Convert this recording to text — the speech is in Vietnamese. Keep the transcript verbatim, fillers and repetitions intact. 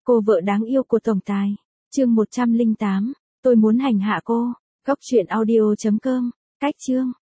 Cô vợ đáng yêu của tổng tài. Chương một trăm lẻ tám. Tôi muốn hành hạ cô. Góc truyện audio chấm com. Cách chương.